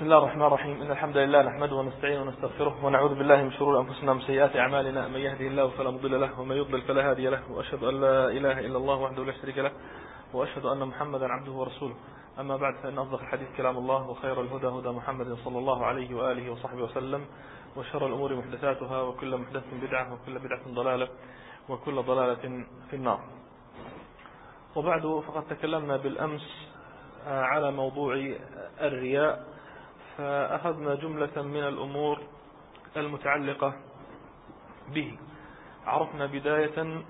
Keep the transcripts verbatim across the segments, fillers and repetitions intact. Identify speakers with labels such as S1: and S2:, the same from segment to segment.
S1: بسم الله الرحمن الرحيم. إن الحمد لله نحمده ونستعينه ونستغفره ونعوذ بالله من شرور أنفسنا ومن سيئات أعمالنا. من يهده الله فلا مضل له ومن يضلل فلا هادي له، وأشهد أن لا إله إلا الله وحده لا شريك له، وأشهد أن محمدا عبده ورسوله. أما بعد، فإن أصدق الحديث كلام الله، وخير الهدى هدى محمد صلى الله عليه وآله وصحبه وسلم، وشر الأمور محدثاتها، وكل محدث بدعة، وكل بدعة ضلالة، وكل ضلالة في النار. وبعد، فقد تكلمنا بالأمس على موضوع الرياء، فأخذنا جملة من الأمور المتعلقة به. عرفنا بداية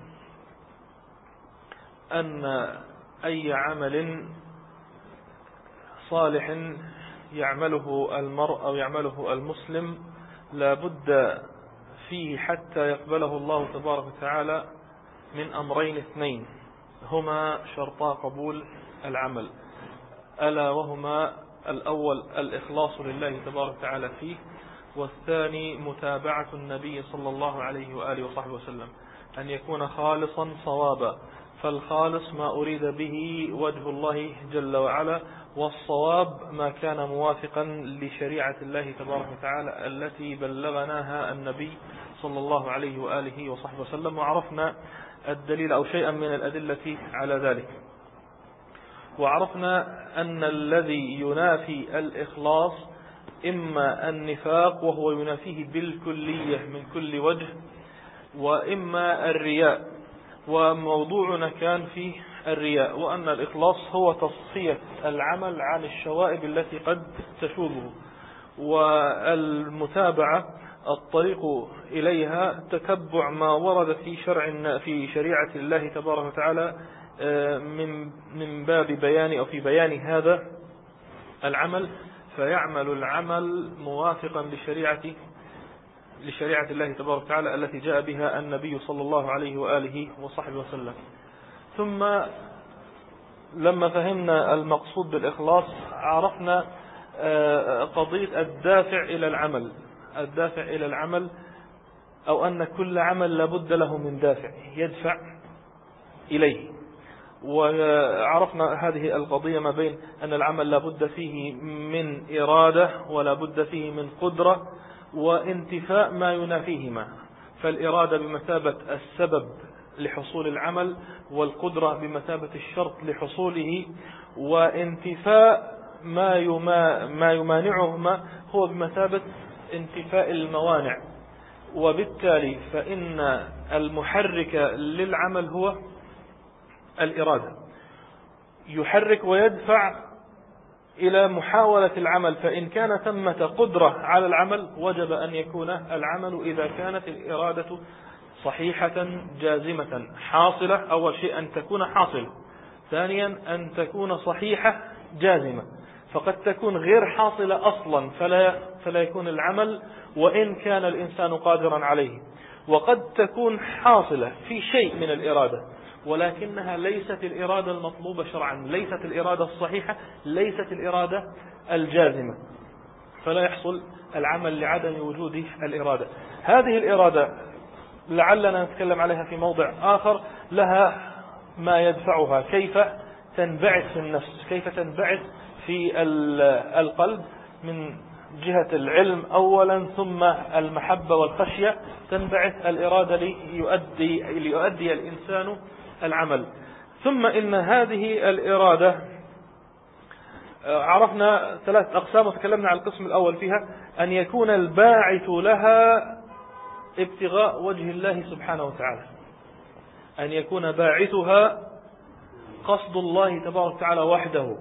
S1: أن أي عمل صالح يعمله المرء أو يعمله المسلم لا بد فيه حتى يقبله الله تبارك وتعالى من أمرين اثنين هما شرطا قبول العمل، ألا وهما: الأول الإخلاص لله تبارك وتعالى فيه، والثاني متابعة النبي صلى الله عليه وآله وصحبه وسلم، أن يكون خالصا صوابا. فالخالص ما أريد به وجه الله جل وعلا، والصواب ما كان موافقا لشريعة الله تبارك وتعالى التي بلغناها النبي صلى الله عليه وآله وصحبه وسلم. وعرفنا الدليل أو شيئا من الأدلة على ذلك. وعرفنا أن الذي ينافي الإخلاص إما النفاق، وهو ينافيه بالكلية من كل وجه، وإما الرياء. وموضوعنا كان فيه الرياء، وأن الإخلاص هو تصفية العمل عن الشوائب التي قد تشوبه، والمتابعة الطريق إليها تتبع ما ورد في شرع في شريعة الله تبارك وتعالى من من باب بيان أو في بيان هذا العمل، فيعمل العمل موافقا لشريعة لشريعة الله تبارك وتعالى التي جاء بها النبي صلى الله عليه وآله وصحبه وسلم. ثم لما فهمنا المقصود بالإخلاص، عرفنا قضية الدافع إلى العمل الدافع إلى العمل أو أن كل عمل لابد له من دافع يدفع إليه. وعرفنا هذه القضية ما بين أن العمل لابد فيه من إرادة، ولابد فيه من قدرة، وانتفاء ما ينافيهما. فالإرادة بمثابة السبب لحصول العمل، والقدرة بمثابة الشرط لحصوله، وانتفاء ما يما ما يمانعهما هو بمثابة انتفاء الموانع. وبالتالي فإن المحرك للعمل هو الإرادة، يحرك ويدفع إلى محاولة العمل. فإن كان ثمة قدرة على العمل، وجب أن يكون العمل إذا كانت الإرادة صحيحة جازمة حاصلة. أول شيء أن تكون حاصلة، ثانيا أن تكون صحيحة جازمة. فقد تكون غير حاصلة أصلا فلا, فلا يكون العمل وإن كان الإنسان قادرا عليه، وقد تكون حاصلة في شيء من الإرادة ولكنها ليست الإرادة المطلوبة شرعا، ليست الإرادة الصحيحة، ليست الإرادة الجازمة، فلا يحصل العمل لعدم وجود الإرادة. هذه الإرادة لعلنا نتكلم عليها في موضع آخر، لها ما يدفعها، كيف تنبعث في النفس، كيف تنبعث في القلب من جهة العلم أولا، ثم المحبة والخشية، تنبعث الإرادة ليؤدي, ليؤدي الإنسان العمل. ثم إن هذه الإرادة عرفنا ثلاث أقسام، وتكلمنا عن القسم الأول فيها: أن يكون الباعث لها ابتغاء وجه الله سبحانه وتعالى، أن يكون باعثها قصد الله تبارك وتعالى وحده،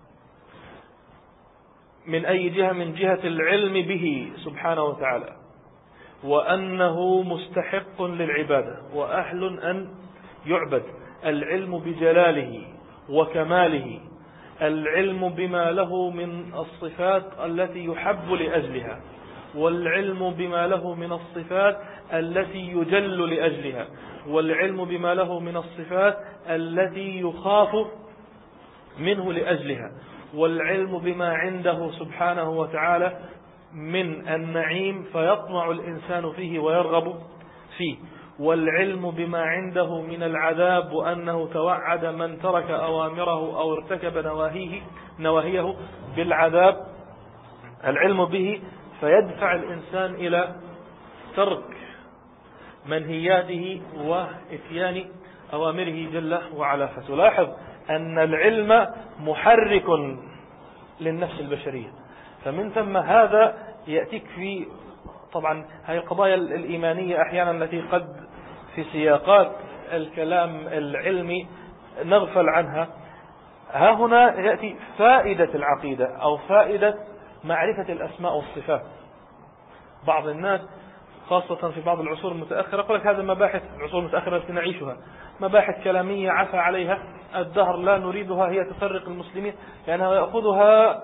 S1: من أي جهة؟ من جهة العلم به سبحانه وتعالى، وأنه مستحق للعبادة وأهل أن يعبد. العلم بجلاله وكماله، العلم بما له من الصفات التي يحب لأجلها، والعلم بما له من الصفات التي يجل لأجلها، والعلم بما له من الصفات التي يخاف منه لأجلها، والعلم بما عنده سبحانه وتعالى من النعيم فيطمع الإنسان فيه ويرغب فيه، والعلم بما عنده من العذاب، وأنه توعد من ترك أوامره أو ارتكب نواهيه نواهيه بالعذاب العلم به فيدفع الإنسان إلى ترك منهياته وإتيان أوامره جل وعلا. فتلاحظ أن العلم محرك للنفس البشرية. فمن ثم هذا يأتيك في طبعا هذه القضايا الإيمانية أحيانا التي قد في سياقات الكلام العلمي نغفل عنها. ها هنا يأتي فائدة العقيدة أو فائدة معرفة الأسماء والصفات. بعض الناس خاصة في بعض العصور المتأخرة يقول لك هذا مباحث العصور المتأخرة التي نعيشها مباحث كلامية عفى عليها الدهر، لا نريدها، هي تفرق المسلمين، لأنها يأخذها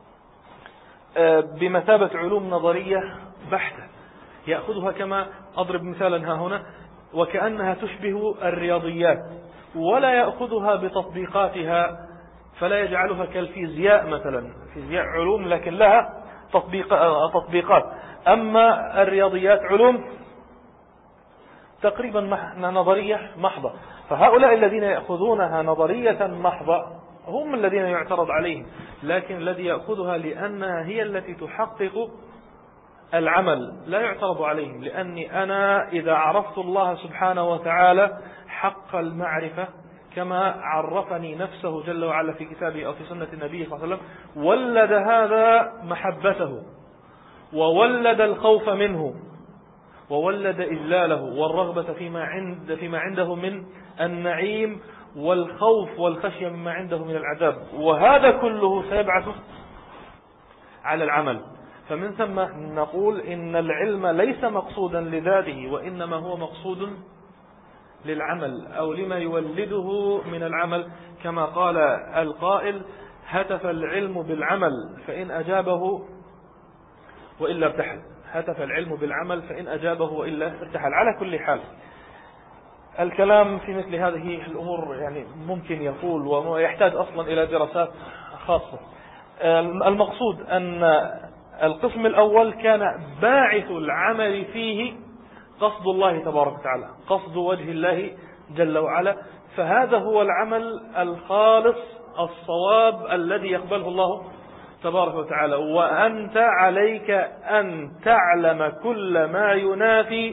S1: بمثابة علوم نظرية بحتة، يأخذها كما أضرب مثالا ها هنا وكأنها تشبه الرياضيات، ولا يأخذها بتطبيقاتها، فلا يجعلها كالفيزياء مثلا، فيزياء علوم لكن لها تطبيق تطبيقات، أما الرياضيات علوم تقريبا نظرية محضة. فهؤلاء الذين يأخذونها نظرية محضة هم الذين يعترض عليهم، لكن الذي يأخذها لأنها هي التي تحقق العمل لا يعترض عليهم، لأني أنا إذا عرفت الله سبحانه وتعالى حق المعرفة كما عرفني نفسه جل وعلا في كتابه أو في سنة النبي صلى الله عليه وسلم، ولد هذا محبته وولد الخوف منه وولد إجلاله والرغبة فيما عند فيما عنده من النعيم والخوف والخشية مما عنده من العذاب، وهذا كله سيبعث على العمل. فمن ثم نقول إن العلم ليس مقصودا لذاته، وإنما هو مقصود للعمل أو لما يولده من العمل، كما قال القائل هتف العلم بالعمل فإن أجابه وإلا ارتحل، هتف العلم بالعمل فإن أجابه وإلا ارتحل. على كل حال الكلام في مثل هذه الأمور يعني ممكن يطول ويحتاج أصلا إلى دراسات خاصة. المقصود أن القسم الأول كان باعث العمل فيه قصد الله تبارك وتعالى، قصد وجه الله جل وعلا، فهذا هو العمل الخالص الصواب الذي يقبله الله تبارك وتعالى. وأنت عليك أن تعلم كل ما ينافي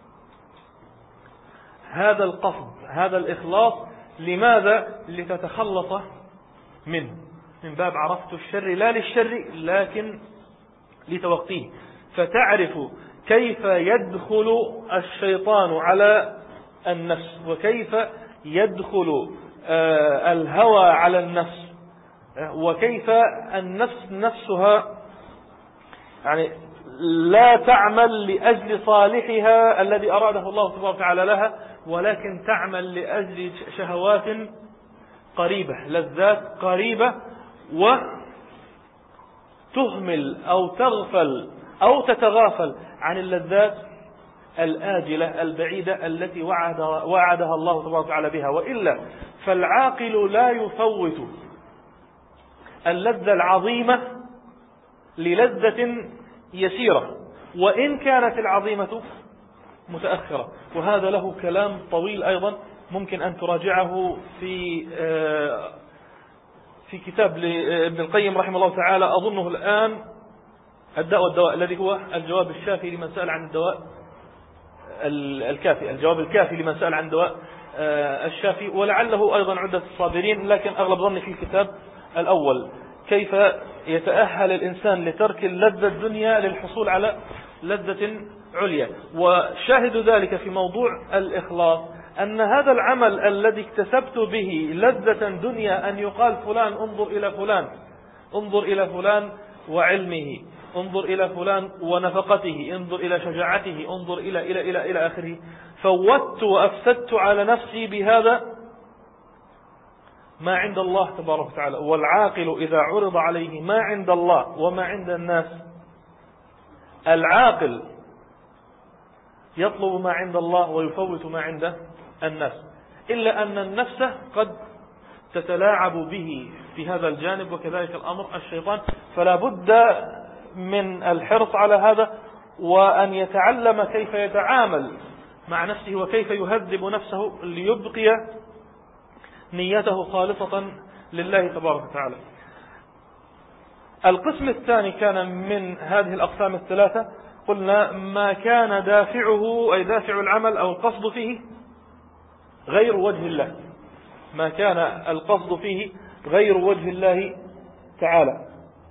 S1: هذا القصد، هذا الإخلاص. لماذا؟ لتتخلص منه، من باب عرفت الشر لا للشر لكن لتوقيه، فتعرف كيف يدخل الشيطان على النفس وكيف يدخل الهوى على النفس، وكيف النفس نفسها يعني لا تعمل لأجل صالحها الذي أراده الله تبارك وتعالى لها، ولكن تعمل لأجل شهوات قريبة، لذات قريبة، وتهمل أو تغفل أو تتغافل عن اللذات الآجلة البعيدة التي وعد وعدها الله تبارك وتعالى بها. وإلا فالعاقل لا يفوت اللذة العظيمة للذة يسيرة وإن كانت العظيمة متأخرة. وهذا له كلام طويل أيضا ممكن أن تراجعه في في كتاب لابن القيم رحمه الله تعالى، أظنه الآن الداء والدواء، الذي هو الجواب الشافي لمن سأل عن الدواء الكافي، الجواب الكافي لمن سأل عن دواء الشافي، ولعله أيضا عدة الصابرين، لكن أغلب ظني في الكتاب الأول كيف يتأهل الإنسان لترك اللذة الدنيا للحصول على لذة عليا. وشاهد ذلك في موضوع الإخلاص أن هذا العمل الذي اكتسبت به لذة دنيا أن يقال فلان انظر إلى فلان، انظر إلى فلان وعلمه، انظر إلى فلان ونفقته، انظر إلى شجاعته، انظر إلى إلى إلى إلى آخره، فوتت وأفسدت على نفسي بهذا ما عند الله تبارك وتعالى. والعاقل إذا عرض عليه ما عند الله وما عند الناس، العاقل يطلب ما عند الله ويفوت ما عند الناس، إلا أن النفس قد تتلاعب به في هذا الجانب، وكذلك الأمر الشيطان. فلا بد من الحرص على هذا، وأن يتعلم كيف يتعامل مع نفسه وكيف يهذب نفسه ليبقي نيته خالصة لله تبارك وتعالى. القسم الثاني كان من هذه الأقسام الثلاثة، قلنا ما كان دافعه أي دافع العمل أو القصد فيه غير وجه الله، ما كان القصد فيه غير وجه الله تعالى.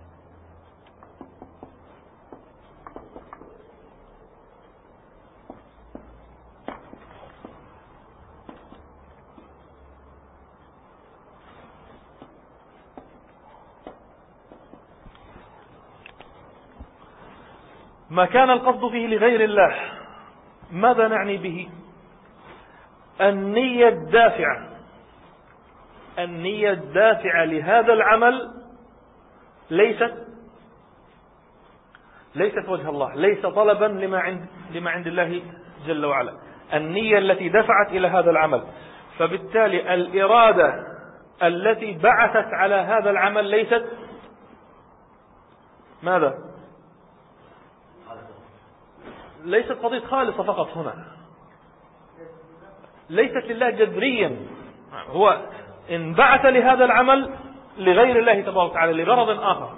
S1: ما كان القصد فيه لغير الله، ماذا نعني به؟ النية الدافعة، النية الدافعة لهذا العمل ليست ليست وجه الله، ليس طلبا لما عند لما عند الله جل وعلا، النية التي دفعت إلى هذا العمل. فبالتالي الإرادة التي بعثت على هذا العمل ليست ماذا؟ ليست قضية خالصة فقط، هنا ليست لله جذريا، هو انبعث لهذا العمل لغير الله تبارك وتعالى لغرض آخر،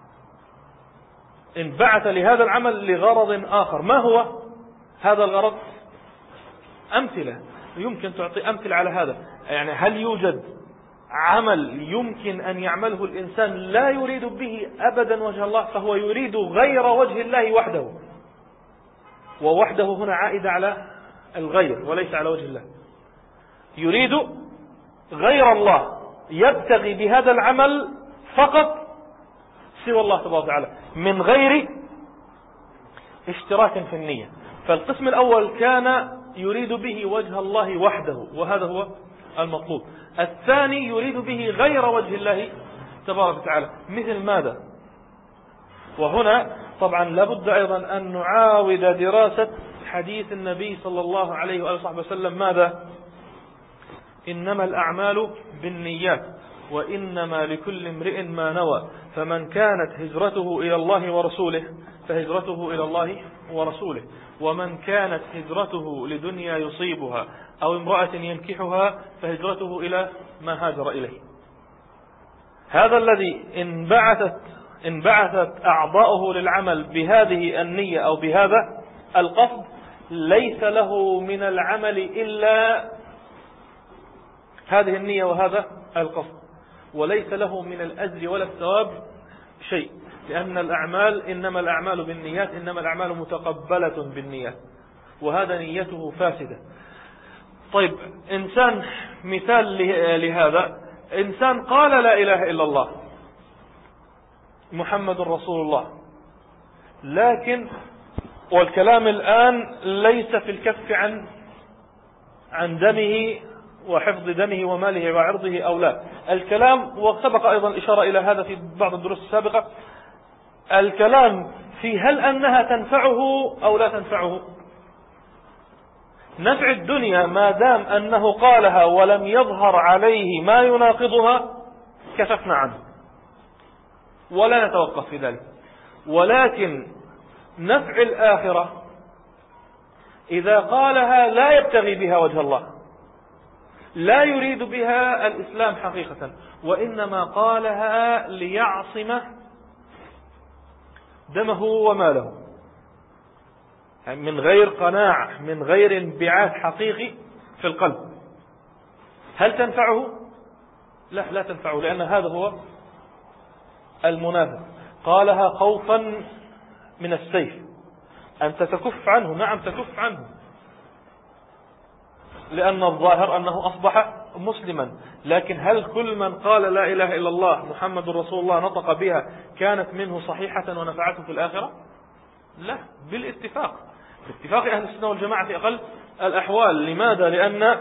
S1: انبعث لهذا العمل لغرض آخر. ما هو هذا الغرض؟ أمثلة، يمكن تعطي أمثلة على هذا. يعني هل يوجد عمل يمكن أن يعمله الإنسان لا يريد به أبدا وجه الله، فهو يريد غير وجه الله وحده، ووحده هنا عائد على الغير وليس على وجه الله، يريد غير الله، يبتغي بهذا العمل فقط سوى الله تبارك وتعالى من غير اشتراك في النية. فالقسم الأول كان يريد به وجه الله وحده، وهذا هو المطلوب. الثاني يريد به غير وجه الله تبارك وتعالى، مثل ماذا؟ وهنا طبعا لابد أيضا أن نعاود دراسة حديث النبي صلى الله عليه وآله وصحبه وسلم، ماذا؟ إنما الأعمال بالنيات وإنما لكل امرئ ما نوى، فمن كانت هجرته إلى الله ورسوله فهجرته إلى الله ورسوله، ومن كانت هجرته لدنيا يصيبها أو امرأة ينكحها فهجرته إلى ما هاجر إليه. هذا الذي انبعثت انبعثت أعضاؤه للعمل بهذه النية أو بهذا القصد ليس له من العمل إلا هذه النية وهذا القصد، وليس له من الأجر ولا الثواب شيء، لأن الأعمال إنما الأعمال بالنيات، إنما الأعمال متقبلة بالنيات، وهذا نيته فاسدة. طيب، إنسان مثال لهذا، إنسان قال لا إله إلا الله محمد رسول الله، لكن والكلام الآن ليس في الكف عن عن دمه وحفظ دمه وماله وعرضه أو لا، الكلام وسبق أيضا الإشارة إلى هذا في بعض الدروس السابقة، الكلام في هل أنها تنفعه أو لا تنفعه. نفع الدنيا ما دام أنه قالها ولم يظهر عليه ما يناقضها كشفنا عنه ولا نتوقف في ذلك، ولكن نفع الآخرة إذا قالها لا يبتغي بها وجه الله، لا يريد بها الإسلام حقيقة، وإنما قالها ليعصم دمه وماله من غير قناعة، من غير انبعاث حقيقي في القلب، هل تنفعه؟ لا، لا تنفعه، لأن هذا هو المنافق، قالها خوفا من السيف، أنت تكف عنه، نعم تكف عنه، لأن الظاهر أنه أصبح مسلما، لكن هل كل من قال لا إله إلا الله محمد رسول الله نطق بها كانت منه صحيحة ونفعته في الآخرة؟ لا، بالاتفاق، باتفاق أهل السنة والجماعة في أقل الأحوال. لماذا؟ لأن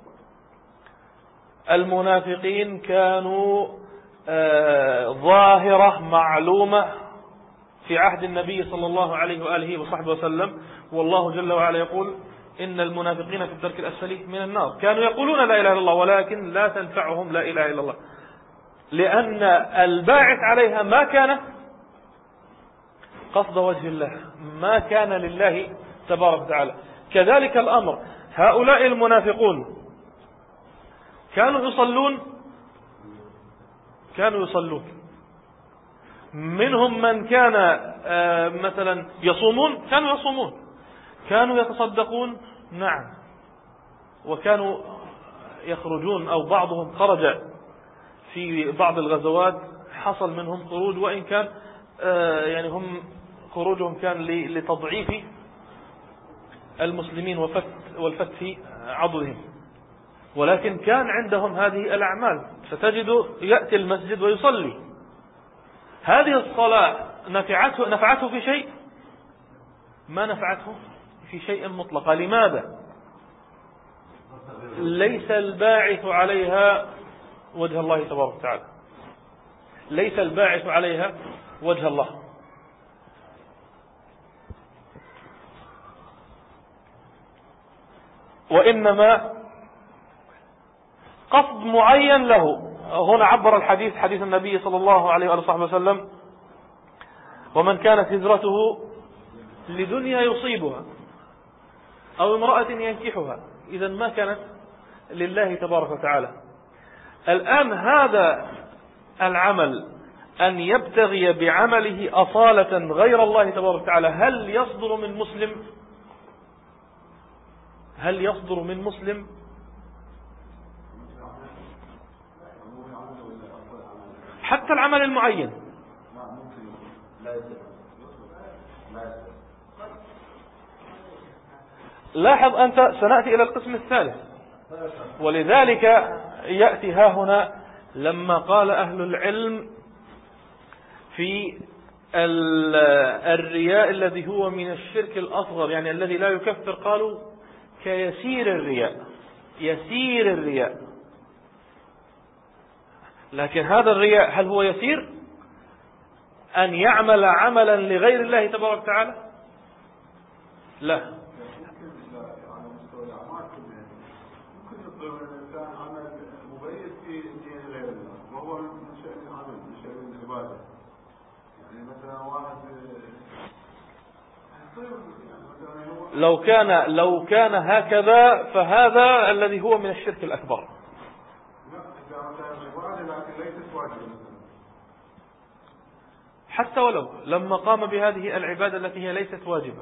S1: المنافقين كانوا آه ظاهرة معلومة في عهد النبي صلى الله عليه وآله وصحبه وسلم، والله جل وعلا يقول إن المنافقين في الدرك الأسفل من النار، كانوا يقولون لا إله إلا الله ولكن لا تنفعهم لا إله إلا الله، لأن الباعث عليها ما كان قصد وجه الله، ما كان لله تبارك وتعالى. كذلك الأمر، هؤلاء المنافقون كانوا يصلون كانوا يصلون منهم من كان مثلا يصومون، كانوا يصومون، كانوا يتصدقون، نعم، وكانوا يخرجون، أو بعضهم خرج في بعض الغزوات حصل منهم خروج، وإن كان يعني هم خروجهم كان لتضعيف المسلمين وفت والفت في عضدهم، ولكن كان عندهم هذه الأعمال. فتجد يأتي المسجد ويصلي، هذه الصلاة نفعته نفعته في شيء؟ ما نفعته في شيء مطلقا. لماذا؟ ليس الباعث عليها وجه الله تبارك وتعالى، ليس الباعث عليها وجه الله. وإنما قصد معين له. هنا عبر الحديث حديث النبي صلى الله عليه وآله وسلم: ومن كانت هجرته لدنيا يصيبها أو امرأة ينكحها. إذن ما كانت لله تبارك وتعالى. الآن هذا العمل أن يبتغي بعمله أصالة غير الله تبارك وتعالى، هل يصدر من مسلم؟ هل يصدر من مسلم؟ حتى العمل المعين. لاحظ أنت، سنأتي إلى القسم الثالث، ولذلك يأتي ها هنا لما قال أهل العلم في الرياء الذي هو من الشرك الأصغر، يعني الذي لا يكفر، قالوا كيسير الرياء، يسير الرياء. لكن هذا الرياء هل هو يسير؟ أن يعمل عملا لغير الله تبارك وتعالى؟ لا. لو كان لو كان هكذا فهذا الذي هو من الشرك الأكبر. حتى ولو لما قام بهذه العبادة التي هي ليست واجبة،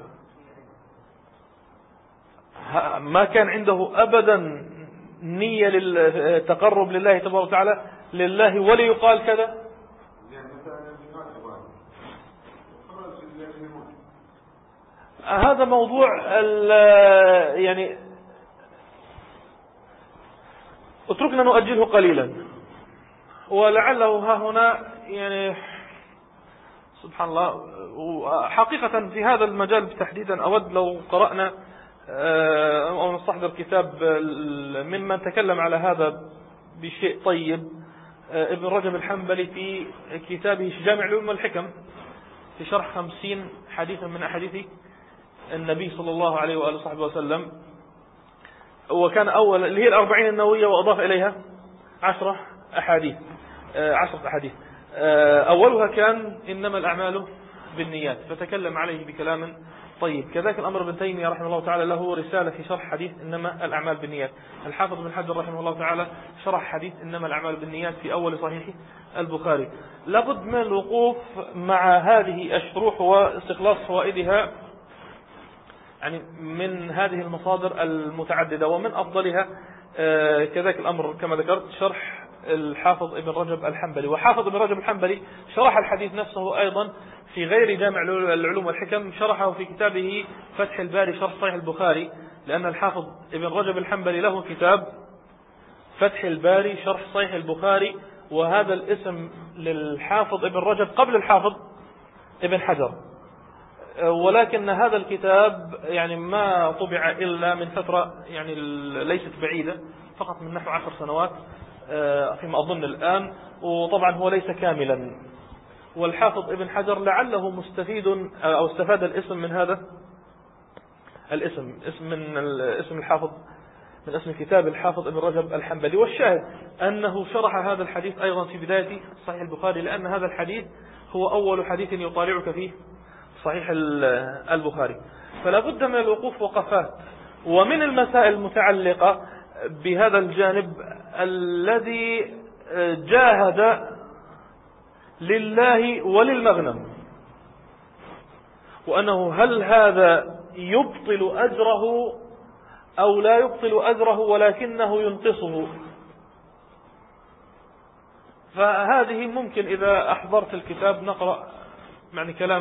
S1: ما كان عنده أبدا نية للتقرب لله تبارك وتعالى لله وليقال كذا، هذا موضوع يعني اتركنا نؤجله قليلا. ولعله ها هنا يعني سبحان الله، وحقيقة في هذا المجال تحديدا أود لو قرأنا أو نستحضر كتاب ممن تكلم على هذا بشيء طيب، ابن رجب الحنبلي في كتابه جامع العلوم والحكم في شرح خمسين حديثا من أحاديث النبي صلى الله عليه وآله وصحبه وسلم. وكان أول اللي هي الأربعين النووية وأضاف إليها عشرة أحاديث عشرة أحاديث أولها كان إنما الأعمال بالنيات، فتكلم عليه بكلام طيب. كذلك الأمر ابن تيمية رحمه الله تعالى له رسالة في شرح حديث إنما الأعمال بالنيات. الحافظ بن حجر رحمه الله تعالى شرح حديث إنما الأعمال بالنيات في أول صحيح البخاري. لابد من الوقوف مع هذه الشروح واستخلاص فوائدها يعني من هذه المصادر المتعددة، ومن أفضلها كذلك الأمر كما ذكرت شرح الحافظ ابن رجب الحنبلي. وحافظ ابن رجب الحنبلي شرح الحديث نفسه أيضا في غير جامع العلوم والحكم، شرحه في كتابه فتح الباري شرح صحيح البخاري، لأن الحافظ ابن رجب الحنبلي له كتاب فتح الباري شرح صحيح البخاري، وهذا الاسم للحافظ ابن رجب قبل الحافظ ابن حجر. ولكن هذا الكتاب يعني ما طبع إلا من فترة يعني ليست بعيدة، فقط من نحو عشر سنوات فيما أظن الآن، وطبعا هو ليس كاملا. والحافظ ابن حجر لعله مستفيد أو استفاد الاسم من هذا الاسم، اسم من اسم الحافظ من اسم كتاب الحافظ ابن رجب الحنبلي. والشاهد أنه شرح هذا الحديث أيضا في بداية صحيح البخاري، لأن هذا الحديث هو أول حديث يطالعك فيه صحيح البخاري. فلا بد من الوقوف وقفات. ومن المسائل المتعلقة بهذا الجانب الذي جاهد لله وللمغنم، وأنه هل هذا يبطل أجره أو لا يبطل أجره ولكنه ينقصه. فهذه ممكن إذا أحضرت الكتاب نقرأ يعني كلام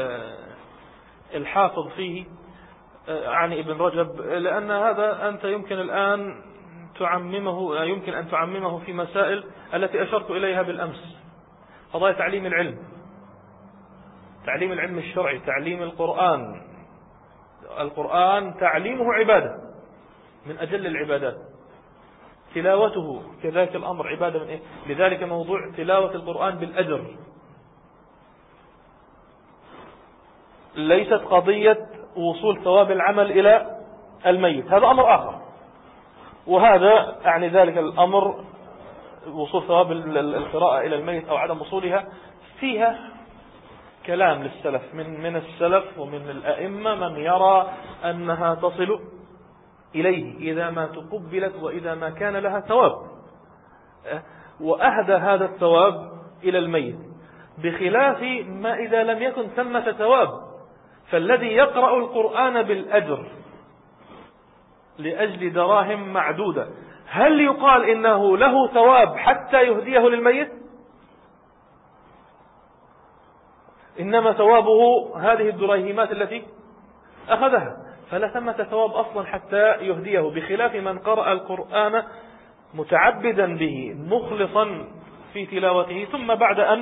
S1: الحافظ فيه عن ابن رجب، لأن هذا أنت يمكن الآن تعممه يمكن أن تعممه في مسائل التي أشرت إليها بالأمس، قضايا تعليم العلم، تعليم العلم الشرعي، تعليم القرآن. القرآن تعليمه عبادة من أجل العبادات، تلاوته كذلك الأمر عبادة من إيه؟ لذلك موضوع تلاوة القرآن بالأجر، ليست قضية وصول ثواب العمل إلى الميت، هذا أمر آخر، وهذا يعني ذلك الأمر وصول ثواب القراءة إلى الميت أو عدم وصولها فيها كلام للسلف، من من السلف ومن الأئمة من يرى أنها تصل إليه إذا ما تقبلت وإذا ما كان لها ثواب، وأهدى هذا الثواب إلى الميت، بخلاف ما إذا لم يكن ثمة ثواب، فالذي يقرأ القرآن بالأجر لأجل دراهم معدودة، هل يقال إنه له ثواب حتى يهديه للميت؟ إنما ثوابه هذه الدريهمات التي أخذها، فلا ثمة ثواب أصلا حتى يهديه، بخلاف من قرأ القرآن متعبدا به مخلصا في تلاوته، ثم بعد أن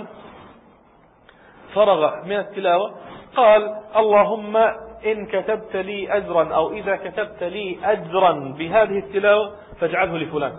S1: فرغ من التلاوة قال اللهم إن كتبت لي أجرا أو إذا كتبت لي أجرا بهذه التلاوة فاجعله لفلان.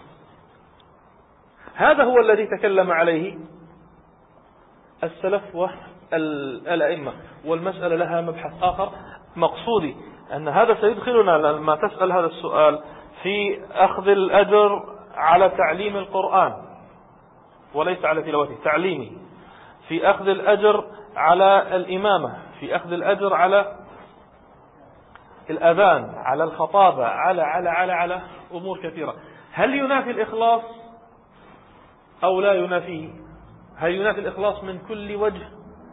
S1: هذا هو الذي تكلم عليه السلف والأئمة، والمسألة لها مبحث آخر. مقصودي أن هذا سيدخلنا لما تسأل هذا السؤال في أخذ الأجر على تعليم القرآن وليس على تلاوته، تعليمه، في أخذ الأجر على الإمامة، في أخذ الأجر على الأذان، على الخطابة، على على على على أمور كثيرة. هل ينافي الإخلاص أو لا ينافيه؟ هل ينافي الإخلاص من كل وجه؟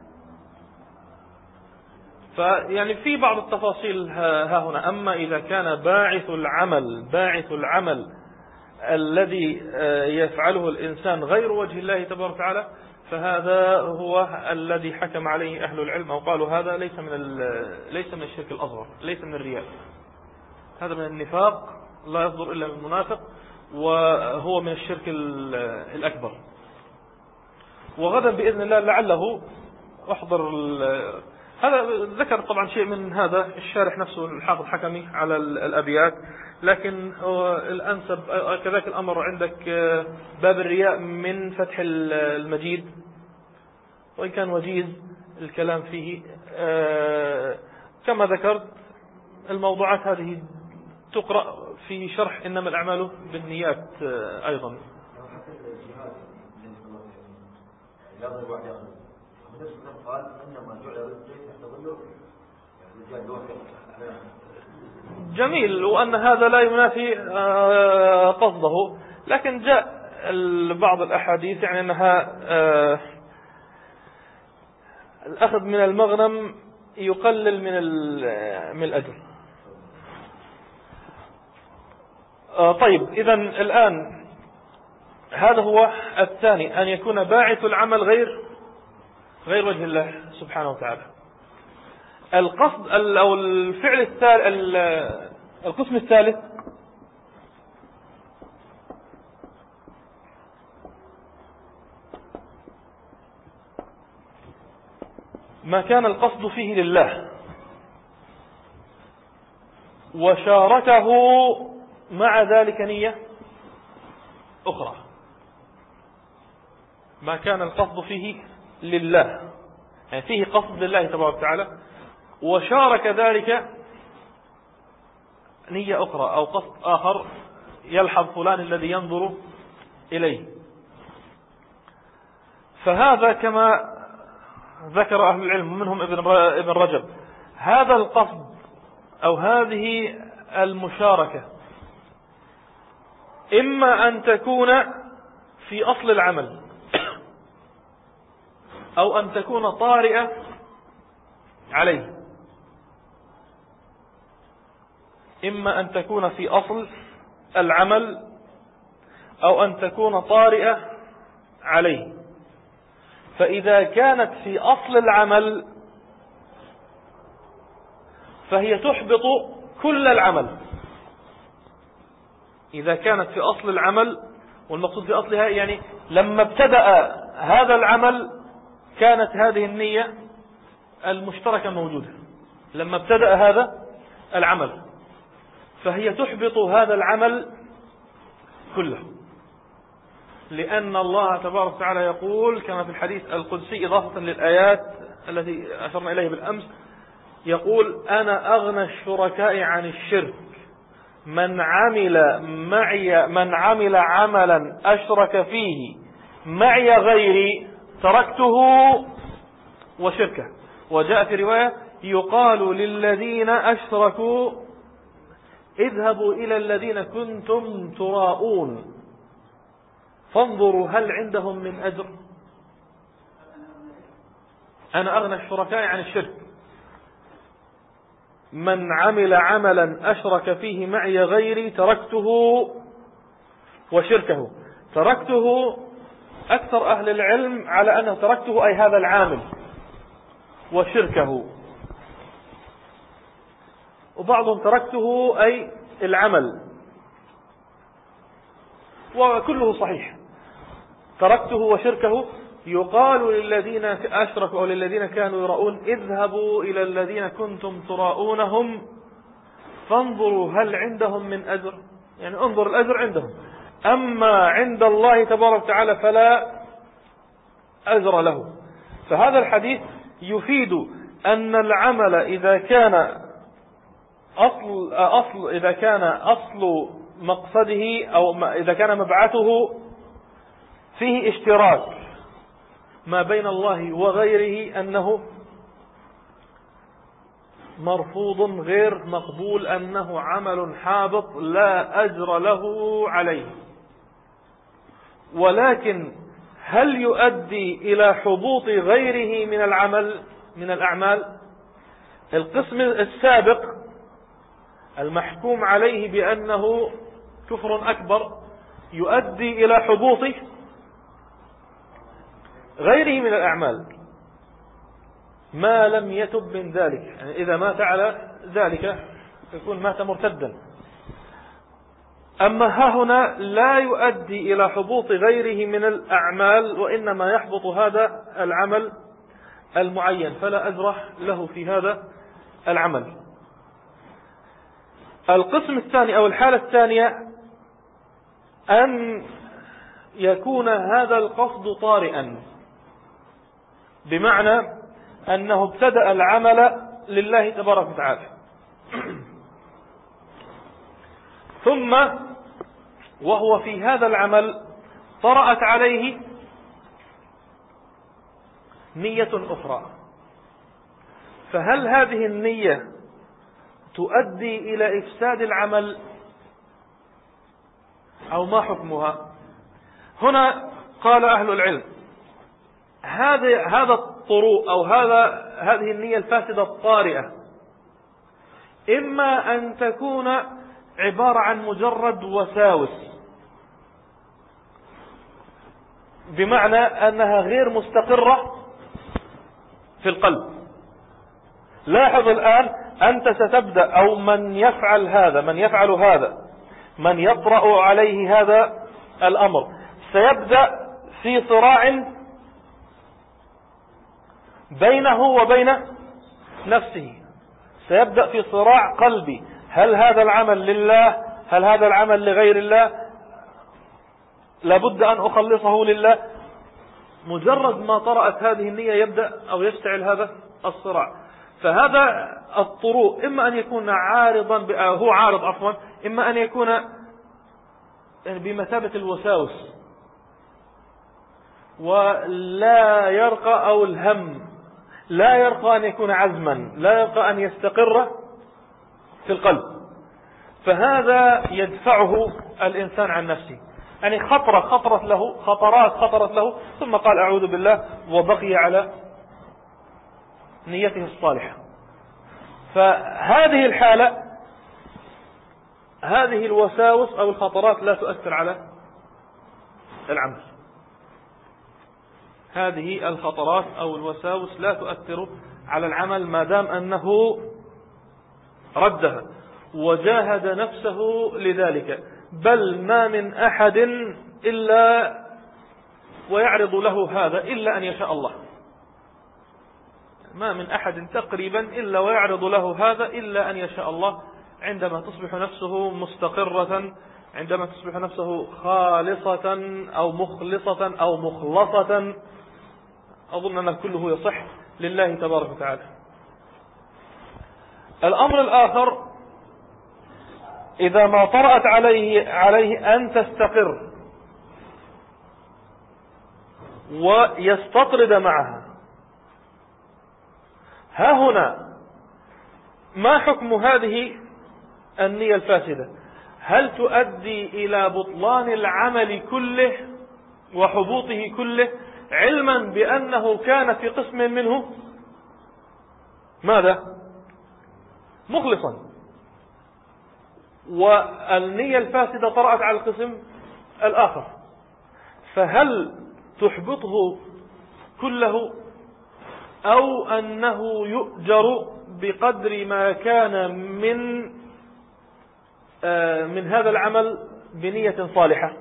S1: فيعني في بعض التفاصيل ها هنا. أما إذا كان باعث العمل باعث العمل الذي يفعله الإنسان غير وجه الله تبارك وتعالى، فهذا هو الذي حكم عليه أهل العلم وقالوا هذا ليس من ليس من الشرك الأصغر، ليس من الرياء، هذا من النفاق لا يصدر إلا من المنافق، وهو من الشرك الأكبر. وغدا بإذن الله لعله أحضر هذا، ذكر طبعا شيء من هذا الشارح نفسه الحافظ حكمي على الأبيات، لكن الأنسب كذلك الأمر عندك باب الرياء من فتح المجيد، وإن كان وجيز الكلام فيه كما ذكرت. الموضوعات هذه تقرأ في شرح إنما الأعمال بالنيات أيضا.
S2: قال إنما جعل الرجل تحت ظله الرجال دون.
S1: جميل، وأن هذا لا ينافي قصده، لكن جاء بعض الأحاديث يعني أنها الأخذ من المغنم يقلل من من الأجر. طيب، إذن الآن هذا هو الثاني، أن يكون باعث العمل غير غير وجه الله سبحانه وتعالى. القصد أو الفعل الثالث، القسم الثالث ما كان القصد فيه لله وشاركه مع ذلك نية أخرى. ما كان القصد فيه لله يعني فيه قصد لله تبارك وتعالى، وشارك ذلك نية أخرى أو قصد آخر يلحظ فلان الذي ينظر إليه. فهذا كما ذكر أهل العلم منهم ابن رجب، هذا القصد أو هذه المشاركة إما أن تكون في أصل العمل أو أن تكون طارئة عليه. إما أن تكون في أصل العمل أو أن تكون طارئة عليه. فإذا كانت في أصل العمل فهي تحبط كل العمل. إذا كانت في أصل العمل، والمقصود في أصلها يعني لما ابتدأ هذا العمل كانت هذه النية المشتركة موجودة، لما ابتدأ هذا العمل فهي تحبط هذا العمل كله، لأن الله تبارك وتعالى يقول كما في الحديث القدسي إضافة للآيات التي أشرنا إليه بالأمس، يقول أنا أغنى الشركاء عن الشرك، من عمل معي من عمل عملا أشرك فيه معي غيري تركته وشركه. وجاء في رواية يقال للذين أشركوا اذهبوا إلى الذين كنتم تراءون فانظروا هل عندهم من أجر. أنا أغنى الشركاء عن الشرك، من عمل عملا أشرك فيه معي غيري تركته وشركه. تركته أكثر أهل العلم على أنه تركته أي هذا العامل وشركه، وبعضهم تركته أي العمل، وكله صحيح. تركته وشركه يقال للذين أشركوا أو للذين كانوا يراؤون اذهبوا إلى الذين كنتم تراؤونهم فانظروا هل عندهم من أجر، يعني انظر الأجر عندهم، أما عند الله تبارك وتعالى فلا أجر له. فهذا الحديث يفيد أن العمل إذا كان أصل, أصل إذا كان أصل مقصده أو إذا كان مبعثه فيه اشتراك ما بين الله وغيره أنه مرفوض غير مقبول، أنه عمل حابط لا أجر له عليه. ولكن هل يؤدي إلى حبوط غيره من العمل من الأعمال؟ القسم السابق المحكوم عليه بأنه كفر أكبر يؤدي إلى حبوط غيره من الأعمال ما لم يتب من ذلك، يعني إذا مات على ذلك يكون مات مرتدا. أما ها هنا لا يؤدي إلى حبوط غيره من الأعمال، وإنما يحبط هذا العمل المعين فلا أجر له في هذا العمل. القسم الثاني أو الحالة الثانية أن يكون هذا القصد طارئا، بمعنى أنه ابتدأ العمل لله تبارك وتعالى ثم وهو في هذا العمل طرأت عليه نية أخرى، فهل هذه النية تؤدي إلى إفساد العمل أو ما حكمها؟ هنا قال أهل العلم هذا هذا الطروء أو هذا هذه النية الفاسدة الطارئة إما أن تكون عبارة عن مجرد وساوس، بمعنى أنها غير مستقرة في القلب. لاحظ الآن أنت ستبدأ أو من يفعل هذا من يفعل هذا من يطرأ عليه هذا الأمر سيبدأ في صراع بينه وبين نفسه، سيبدأ في صراع قلبي، هل هذا العمل لله؟ هل هذا العمل لغير الله؟ لابد أن أخلصه لله. مجرد ما طرأت هذه النية يبدأ أو يشتعل هذا الصراع. فهذا الطروء إما أن يكون عارضا هو عارض عفوا إما أن يكون بمثابة الوساوس ولا يرقى، أو الهم لا يرقى أن يكون عزما، لا يرقى أن يستقر في القلب، فهذا يدفعه الإنسان عن نفسه. يعني خطرة خطرت له خطرات خطرت له ثم قال أعوذ بالله وبقي على نيته الصالحة. فهذه الحالة هذه الوساوس أو الخطرات لا تؤثر على العمل. هذه الخطرات أو الوساوس لا تؤثر على العمل ما دام أنه ردها وجاهد نفسه لذلك. بل ما من أحد إلا ويعرض له هذا إلا أن يشاء الله. ما من أحد تقريبا إلا ويعرض له هذا إلا أن يشاء الله. عندما تصبح نفسه مستقرة، عندما تصبح نفسه خالصة أو مخلصة أو مخلصة، أظن أن كله يصح لله تبارك وتعالى. الأمر الآخر إذا ما طرأت عليه عليه أن تستقر ويستطرد معها. ها هنا ما حكم هذه النية الفاسدة؟ هل تؤدي إلى بطلان العمل كله وحبوطه كله، علما بأنه كان في قسم منه ماذا؟ مخلصا، والنية الفاسدة طرأت على القسم الآخر، فهل تحبطه كله أو أنه يؤجر بقدر ما كان من من هذا العمل بنية صالحة؟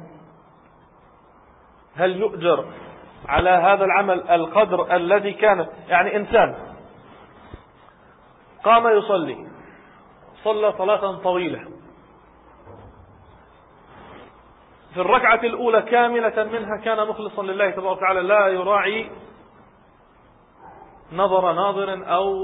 S1: هل يؤجر على هذا العمل القدر الذي كان؟ يعني إنسان قام يصلي، صلى صلاة طويلة، في الركعة الأولى كاملة منها كان مخلصا لله تبارك وتعالى، لا يراعي نظر ناظر أو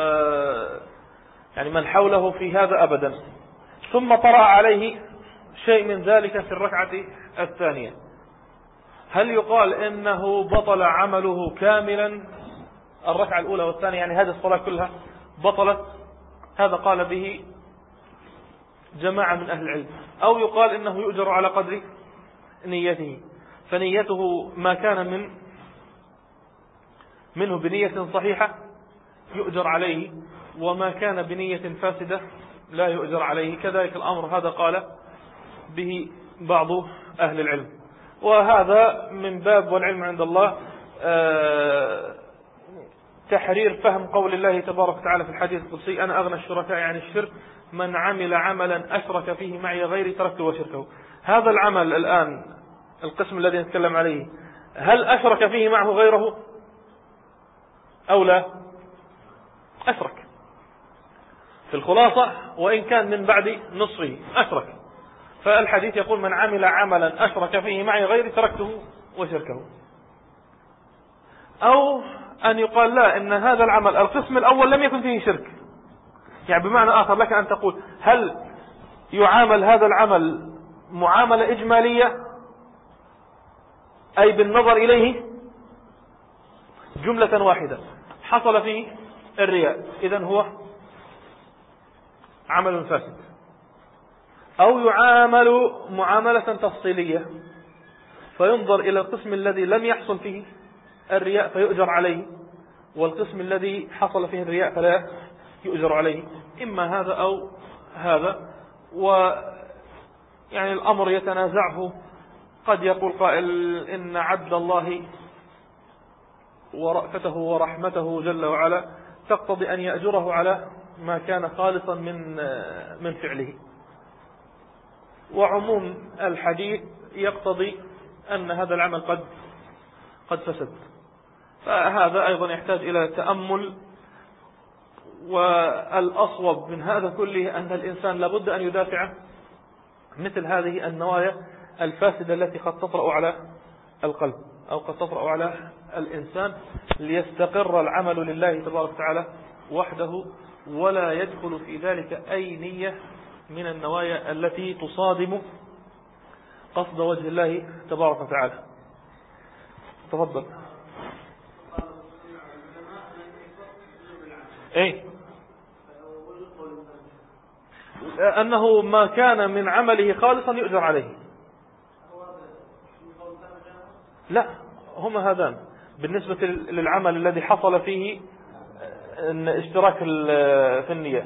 S1: يعني من حوله في هذا أبدا. ثم طرأ عليه شيء من ذلك في الركعة الثانية، هل يقال إنه بطل عمله كاملا الركعة الأولى والثانية؟ يعني هذه الصلاة كلها بطلت. هذا قال به جماعة من أهل العلم. أو يقال إنه يؤجر على قدر نيته، فنيته ما كان من منه بنية صحيحة يؤجر عليه، وما كان بنية فاسدة لا يؤجر عليه. كذلك الأمر هذا قال به بعض أهل العلم. وهذا من باب والعلم عند الله تحرير فهم قول الله تبارك وتعالى في الحديث القدسي: أنا أغنى الشركاء عن الشرك، من عمل عملا أشرك فيه معي غيري تركته وشركه. هذا العمل الآن القسم الذي نتكلم عليه، هل أشرك فيه معه غيره أو لا؟ أشرك في الخلاصة، وإن كان من بعد نصفه أشرك. فالحديث يقول: من عمل عملا أشرك فيه معي غيري تركته وشركه. أو أن يقال لا، إن هذا العمل القسم الأول لم يكن فيه شرك. يعني بمعنى آخر لك أن تقول: هل يعامل هذا العمل معاملة إجمالية أي بالنظر إليه جملة واحدة حصل فيه الرياء، إذن هو عمل فاسد؟ أو يعامل معاملة تفصيلية فينظر إلى القسم الذي لم يحصل فيه الرياء فيؤجر عليه، والقسم الذي حصل فيه الرياء فلا يؤجر عليه. إما هذا أو هذا. ويعني الأمر يتنازعه. قد يقول قائل إن عدل الله ورأفته ورحمته جل وعلا تقتضي أن يأجره على ما كان خالصا من من فعله، وعموم الحديث يقتضي أن هذا العمل قد قد فسد. فهذا أيضا يحتاج إلى تأمل. والأصوب من هذا كله أن الإنسان لابد أن يدافع مثل هذه النوايا الفاسدة التي قد تطرأ على القلب أو قد تطرأ على الإنسان، ليستقر العمل لله تبارك وتعالى وحده، ولا يدخل في ذلك أي نية من النوايا التي تصادم قصد وجه الله تبارك وتعالى. تفضل. ايه أنه ما كان من عمله خالصا يؤجر عليه. لا، هما هذان بالنسبة للعمل الذي حصل فيه اشتراك في النية.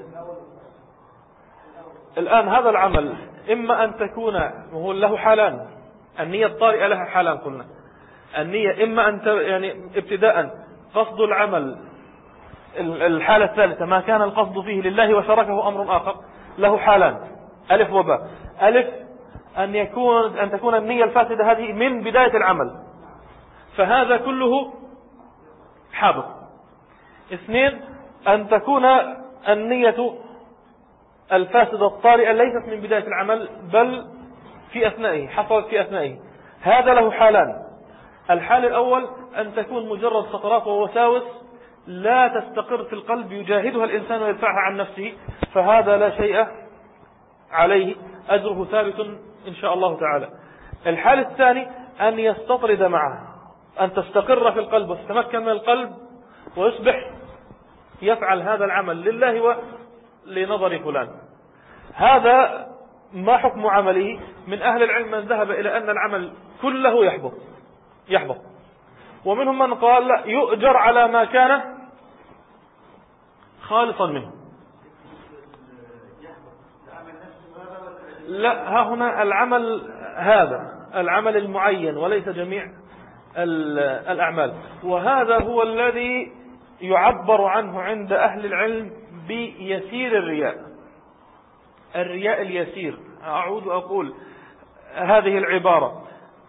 S1: الآن هذا العمل إما أن تكون، وهو له حالان، النية الطارئة لها حالان قلنا. النية إما أن يعني ابتداء قصد العمل، الحالة الثالثة ما كان القصد فيه لله وشركه أمر آخر، له حالان ألف وباء. ألف أن يكون أن تكون النية الفاسدة هذه من بداية العمل، فهذا كله حابط. اثنين، أن تكون النية الفاسدة الطارئة ليست من بداية العمل بل في أثنائه، حصلت في أثنائه، هذا له حالان. الحال الأول أن تكون مجرد خطرات ووساوس لا تستقر في القلب يجاهدها الإنسان ويدفعها عن نفسه، فهذا لا شيء عليه، أجره ثابت إن شاء الله تعالى. الحال الثاني أن يستطرد معه، أن تستقر في القلب وتتمكن من القلب ويصبح يفعل هذا العمل لله ولنظر فلان. هذا ما حكم عمله؟ من أهل العلم من ذهب إلى أن العمل كله يحبط يحبط ومنهم من قال لا، يؤجر على ما كان خالصا منه. لا، ها هنا العمل هذا العمل المعين وليس جميع الأعمال، وهذا هو الذي يعبر عنه عند أهل العلم بيسير الرياء. الرياء اليسير، أعود أقول هذه العبارة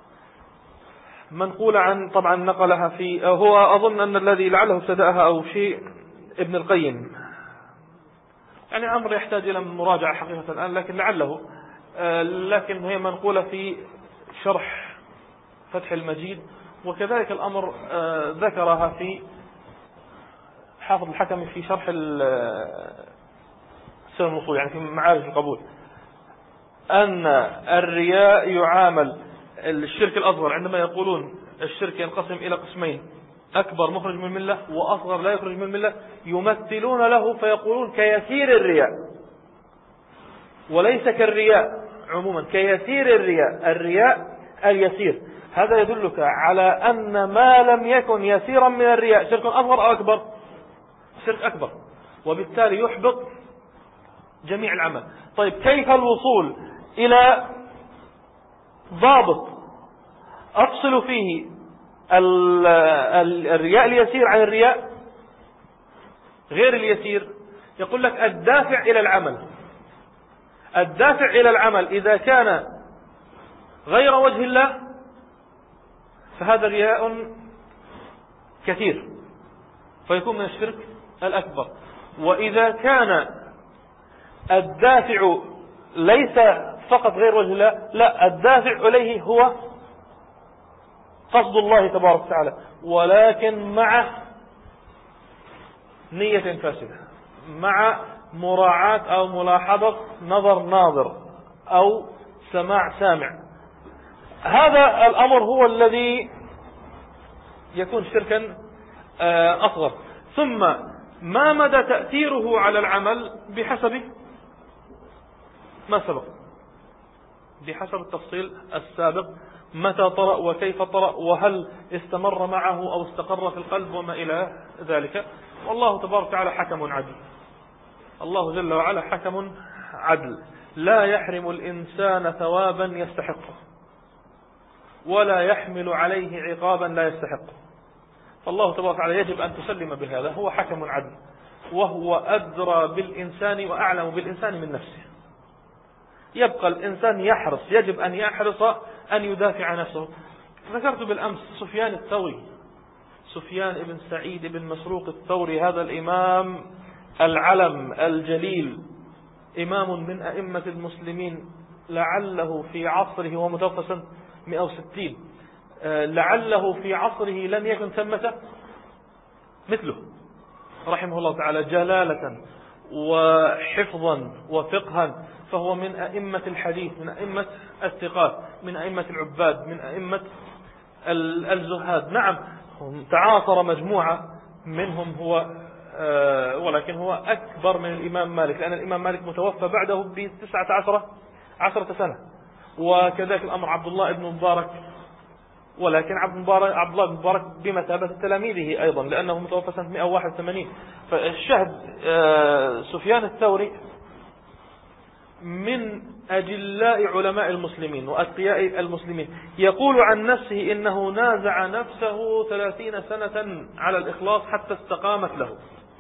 S1: منقولة عن، طبعا نقلها في، هو أظن أن الذي لعله ابتدأها أو شيء ابن القيم، يعني أمر يحتاج إلى مراجعة حقيقة الآن، لكن لعله، لكن هي منقولة في شرح فتح المجيد، وكذلك الأمر ذكرها في حافظ الحكم في شرح السنن الوصول، يعني في معارج القبول، أن الرياء يعامل الشرك الأصغر. عندما يقولون الشرك ينقسم إلى قسمين، أكبر مخرج من الملة وأصغر لا يخرج من الملة، يمثلون له فيقولون كيسير الرياء، وليس كالرياء عموما، كيسير الرياء، الرياء اليسير. هذا يدلك على أن ما لم يكن يسيرا من الرياء شرك أصغر أو أكبر، شرك أكبر، وبالتالي يحبط جميع العمل. طيب كيف الوصول إلى ضابط أفصل فيه الرياء اليسير عن الرياء غير اليسير؟ يقول لك الدافع إلى العمل، الدافع إلى العمل إذا كان غير وجه الله فهذا رياء كثير فيكون من الشرك الأكبر. وإذا كان الدافع ليس فقط غير وجه الله، لا، الدافع إليه هو قصد الله تبارك وتعالى، ولكن مع نية فاسدة، مع مراعاة أو ملاحظة نظر ناظر أو سماع سامع. هذا الأمر هو الذي يكون شركا أصغر. ثم ما مدى تأثيره على العمل بحسب ما سبق، بحسب التفصيل السابق، متى طرأ وكيف طرأ وهل استمر معه أو استقر في القلب وما إلى ذلك. والله تبارك وتعالى حكم عدل، الله جل وعلا حكم عدل، لا يحرم الإنسان ثوابا يستحقه ولا يحمل عليه عقابا لا يستحقه. فالله تبارك وتعالى يجب أن تسلم بهذا، هو حكم عدل، وهو أدرى بالإنسان وأعلم بالإنسان من نفسه. يبقى الإنسان يحرص، يجب أن يحرص أن يدافع عن نفسه. ذكرت بالأمس سفيان الثوري، سفيان بن سعيد بن مسروق الثوري، هذا الإمام العلم الجليل، إمام من أئمة المسلمين، لعله في عصره، هو متوفى سنة مئة وستين، لعله في عصره لم يكن ثمة مثله رحمه الله تعالى، جلالة وحفظا وفقها، فهو من أئمة الحديث، من أئمة الثقات، من أئمة العباد، من أئمة الزهاد. نعم تعاصر مجموعة منهم هو، ولكن هو أكبر من الإمام مالك، لأن الإمام مالك متوفى بعده بتسعة عشرة عشرة سنة، وكذلك الأمر عبد الله بن مبارك ولكن عبد المبارك عبد الله بن مبارك بمثابة تلاميذه أيضا، لأنه متوفى سنة مئة وواحد وثمانين. فالشهد سفيان الثوري من أجلاء علماء المسلمين وأتقياء المسلمين، يقول عن نفسه إنه نازع نفسه ثلاثين سنة على الإخلاص حتى استقامت له.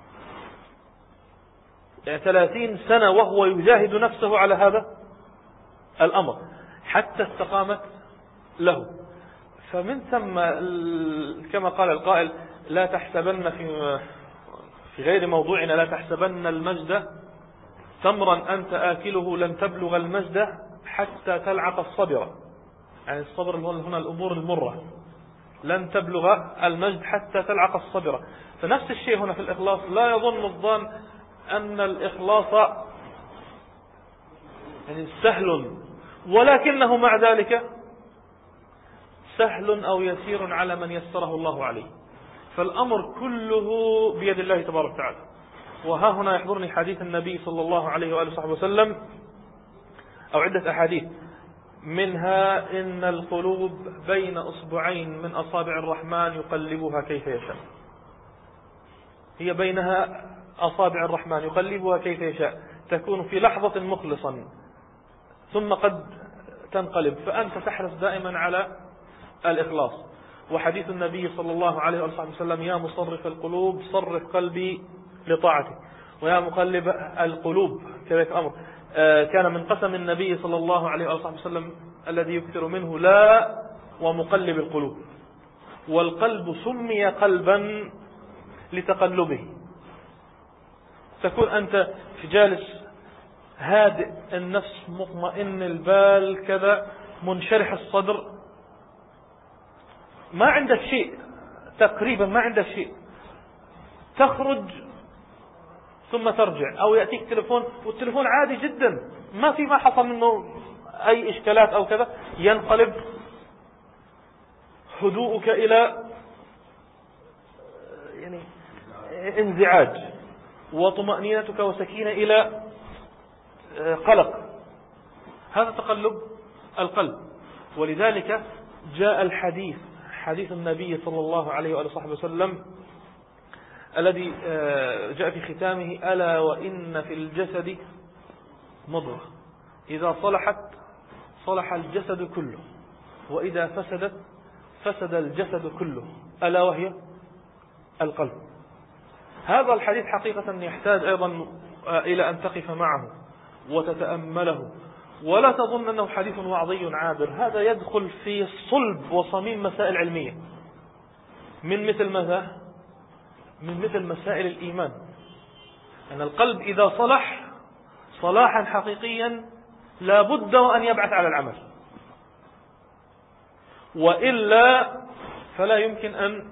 S1: يعني ثلاثين سنة وهو يجاهد نفسه على هذا الأمر حتى استقامت له. فمن ثم كما قال القائل: لا تحسبن في في غير موضوعنا، لا تحسبن المجد تمرا أنت آكله لن تبلغ المجد حتى تلعق الصبر. يعني الصبر هنا الأمور المرة، لن تبلغ المجد حتى تلعق الصبر. فنفس الشيء هنا في الإخلاص. لا يظن الظان أن الإخلاص يعني سهل، ولكنه مع ذلك سهل أو يسير على من يسره الله عليه. فالأمر كله بيد الله تبارك وتعالى. وها هنا يحضرني حديث النبي صلى الله عليه وآله وصحبه وسلم، أو عدة أحاديث، منها: إن القلوب بين أصبعين من أصابع الرحمن يقلبها كيف يشاء. هي بينها أصابع الرحمن يقلبها كيف يشاء، تكون في لحظة مخلصا ثم قد تنقلب، فأنت تحرص دائما على الإخلاص. وحديث النبي صلى الله عليه وآله وسلم: يا مصرف القلوب صرف قلبي لطاعته، ويا مقلب القلوب كذلك أمر. كان من قسم النبي صلى الله عليه وآله وسلم الذي يكثر منه: لا ومقلب القلوب. والقلب سمي قلبا لتقلبه. تكون أنت في جالس هادئ النفس مطمئن البال كذا منشرح الصدر، ما عندك شيء تقريبا، ما عندك شيء، تخرج ثم ترجع، أو يأتيك تلفون والتلفون عادي جدا ما في ما حصل منه أي إشكالات أو كذا، ينقلب هدوءك إلى يعني انزعاج، وطمأنينتك وسكينة إلى قلق. هذا تقلب القلب. ولذلك جاء الحديث حديث النبي صلى الله عليه وآله وصحبه وسلم الذي جاء في ختامه: ألا وإن في الجسد مضغة إذا صلحت صلح الجسد كله، وإذا فسدت فسد الجسد كله، ألا وهي القلب. هذا الحديث حقيقة يحتاج أيضا إلى أن تقف معه وتتأمله، ولا تظن أنه حديث وعظي عابر. هذا يدخل في صلب وصميم مسائل علمية، من مثل ماذا؟ من مثل مسائل الإيمان. أن القلب إذا صلح صلاحا حقيقيا لا بد وأن يبعث على العمل، وإلا فلا يمكن أن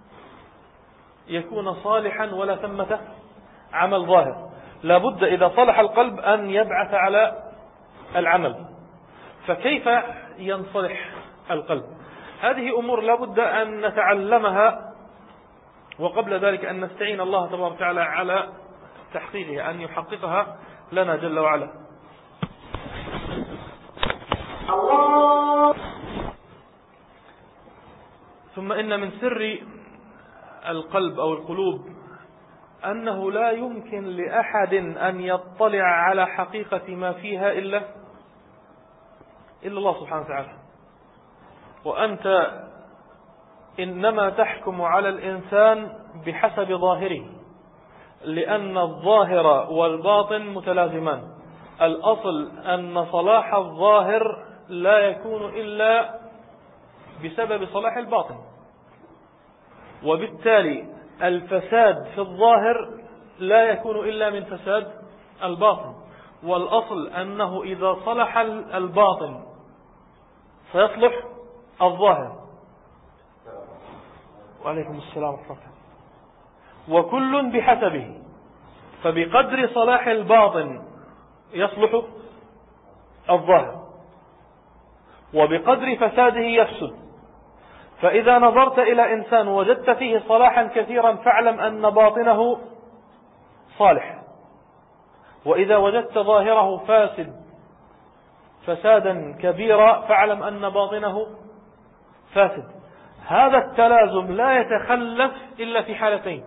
S1: يكون صالحا ولا ثمة عمل ظاهر. لا بد إذا صلح القلب أن يبعث على العمل. فكيف ينصلح القلب؟ هذه أمور لا بد أن نتعلمها، وقبل ذلك أن نستعين الله تبارك وتعالى على تحقيقها، أن يحققها لنا جل وعلا. الله. ثم إن من سر القلب أو القلوب أنه لا يمكن لأحد أن يطلع على حقيقة ما فيها إلا إلا الله سبحانه وتعالى. وأنت إنما تحكم على الإنسان بحسب ظاهره، لأن الظاهر والباطن متلازمان. الأصل أن صلاح الظاهر لا يكون إلا بسبب صلاح الباطن، وبالتالي الفساد في الظاهر لا يكون إلا من فساد الباطن. والأصل أنه إذا صلح الباطن سيصلح الظاهر. وعليكم السلام ورحمة الله. وكل بحسبه، فبقدر صلاح الباطن يصلح الظاهر، وبقدر فساده يفسد. فإذا نظرت إلى إنسان وجدت فيه صلاحا كثيرا فاعلم أن باطنه صالح، وإذا وجدت ظاهره فاسد فسادا كبيرا فاعلم أن باطنه فاسد. هذا التلازم لا يتخلف إلا في حالتين.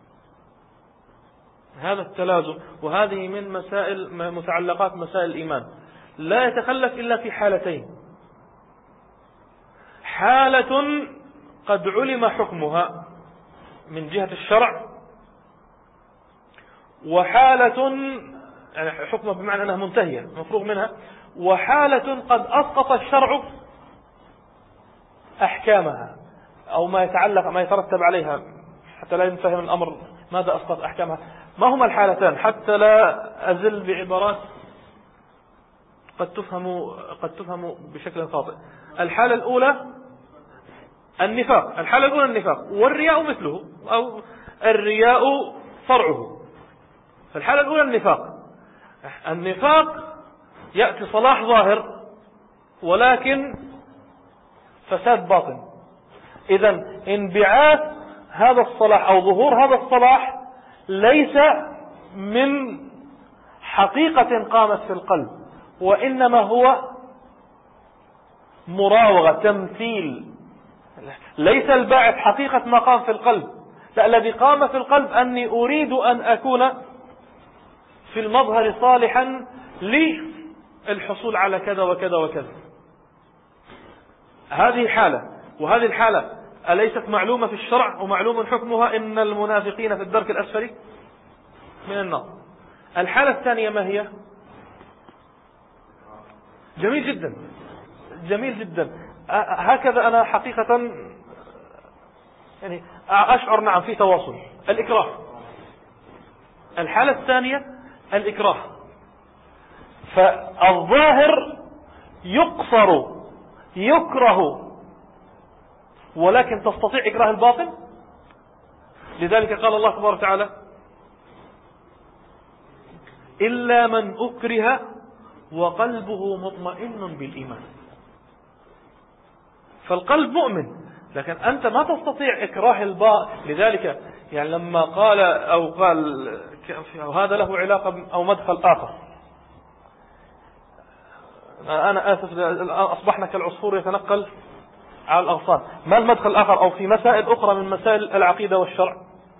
S1: هذا التلازم وهذه من مسائل متعلقات مسائل الإيمان لا يتخلف إلا في حالتين: حالة قد علم حكمها من جهة الشرع، وحالة يعني حكمها بمعنى أنها منتهية مفروغ منها، وحالة قد أسقط الشرع أحكامها أو ما يتعلق ما يترتب عليها، حتى لا ينفهم الأمر ماذا أسقط أحكامها. ما هما الحالتان حتى لا أزل بعبارات قد تفهم قد تفهم بشكل خاطئ؟ الحالة الأولى النفاق، الحالة الأولى النفاق، والرياء مثله أو الرياء فرعه. فالحالة الأولى النفاق. النفاق يأتي صلاح ظاهر ولكن فساد باطن. إذن انبعاث هذا الصلاح أو ظهور هذا الصلاح ليس من حقيقة قامت في القلب، وإنما هو مراوغة تمثيل. ليس الباعث حقيقة ما قام في القلب، لا، الذي قام في القلب أني أريد أن أكون في المظهر صالحا للحصول على كذا وكذا وكذا. هذه حالة، وهذه الحالة أليست معلومة في الشرع ومعلوم حكمها؟ إن المنافقين في الدرك الأسفل من النار. الحالة الثانية ما هي؟ جميل جدا، جميل جدا. هكذا أنا حقيقة يعني أشعر نعم في تواصل. الإكراه. الحالة الثانية الإكراه. فالظاهر يقصر يكره ولكن تستطيع إكراه الباطن. لذلك قال الله تبارك وتعالى: إلا من أكره وقلبه مطمئن بالإيمان. فالقلب مؤمن لكن أنت ما تستطيع إكراه الباطن. لذلك يعني لما قال أو قال هذا له علاقة أو مدخل آخر، أنا آسف أصبحنا كالعصفور يتنقل على الأغصان. ما المدخل الآخر أو في مسائل أخرى من مسائل العقيدة والشرع؟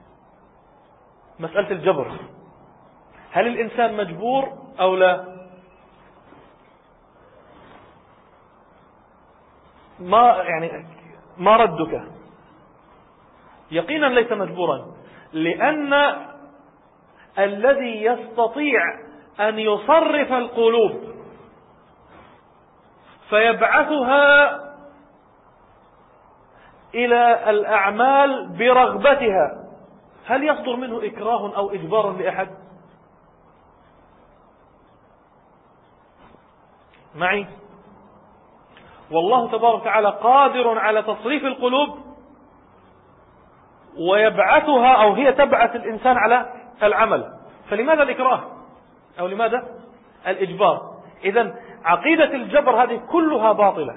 S1: مسألة الجبر. هل الإنسان مجبور أو لا؟ ما يعني ما ردك؟ يقينا ليس مجبورا، لأن الذي يستطيع أن يصرف القلوب فيبعثها إلى الأعمال برغبتها، هل يصدر منه إكراه أو إجبار لأحد؟ معي؟ والله تبارك وتعالى قادر على تصريف القلوب ويبعثها أو هي تبعث الإنسان على العمل. فلماذا الإكراه أو لماذا الإجبار؟ إذن عقيدة الجبر هذه كلها باطلة،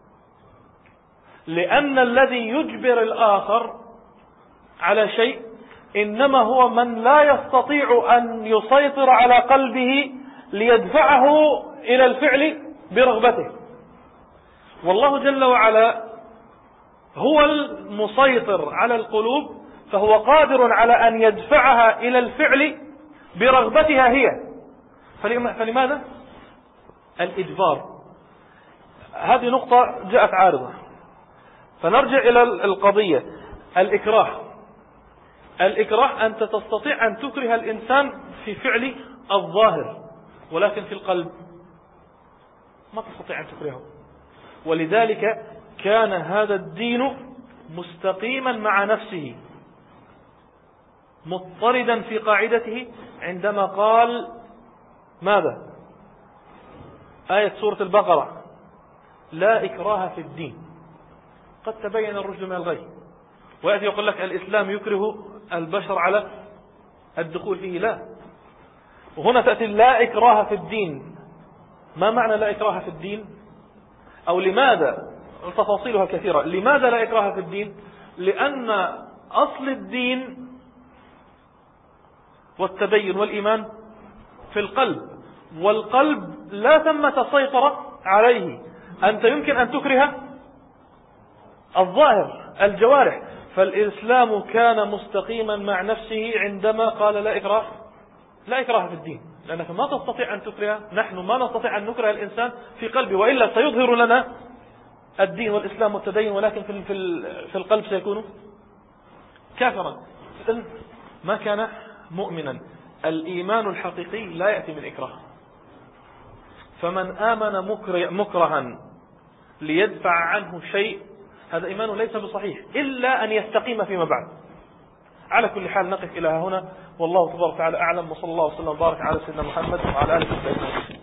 S1: لأن الذي يجبر الآخر على شيء إنما هو من لا يستطيع أن يسيطر على قلبه ليدفعه إلى الفعل برغبته. والله جل وعلا هو المسيطر على القلوب، فهو قادر على أن يدفعها إلى الفعل برغبتها هي. فلماذا الإجبار؟ هذه نقطة جاءت عارضة. فنرجع إلى القضية. الإكراه. الإكراه أنت تستطيع أن تكره الإنسان في فعل الظاهر، ولكن في القلب ما تستطيع أن تكرهه. ولذلك كان هذا الدين مستقيما مع نفسه مضطردا في قاعدته عندما قال ماذا؟ آية سورة البقرة: لا إكراه في الدين قد تبين الرشد من الغي. ويأتي يقول لك الإسلام يكره البشر على الدخول فيه. لا. وهنا تأتي لا إكراه في الدين. ما معنى لا إكراه في الدين؟ أو لماذا؟ تفاصيلها كثيرة. لماذا لا إكراه في الدين؟ لأن أصل الدين والتبين والإيمان في القلب، والقلب لا ثمة سيطرة عليه. أنت يمكن أن تكره الظاهر الجوارح. فالإسلام كان مستقيما مع نفسه عندما قال لا إكراه لا إكراه في الدين، لأنك ما تستطيع أن تكره، نحن ما نستطيع أن نكره الإنسان في قلبه، وإلا سيظهر لنا الدين والإسلام والتدين، ولكن في في القلب سيكون كافرا. ما كان مؤمنا. الإيمان الحقيقي لا يأتي من إكراه. فمن آمن مكرها ليدفع عنه شيء هذا إيمانه ليس بصحيح إلا أن يستقيم فيما بعد. على كل حال نقف إلى هنا، والله تبارك وتعالى أعلم، وصلى الله وسلم وبارك على سيدنا محمد وعلى آله وصحبه أجمعين.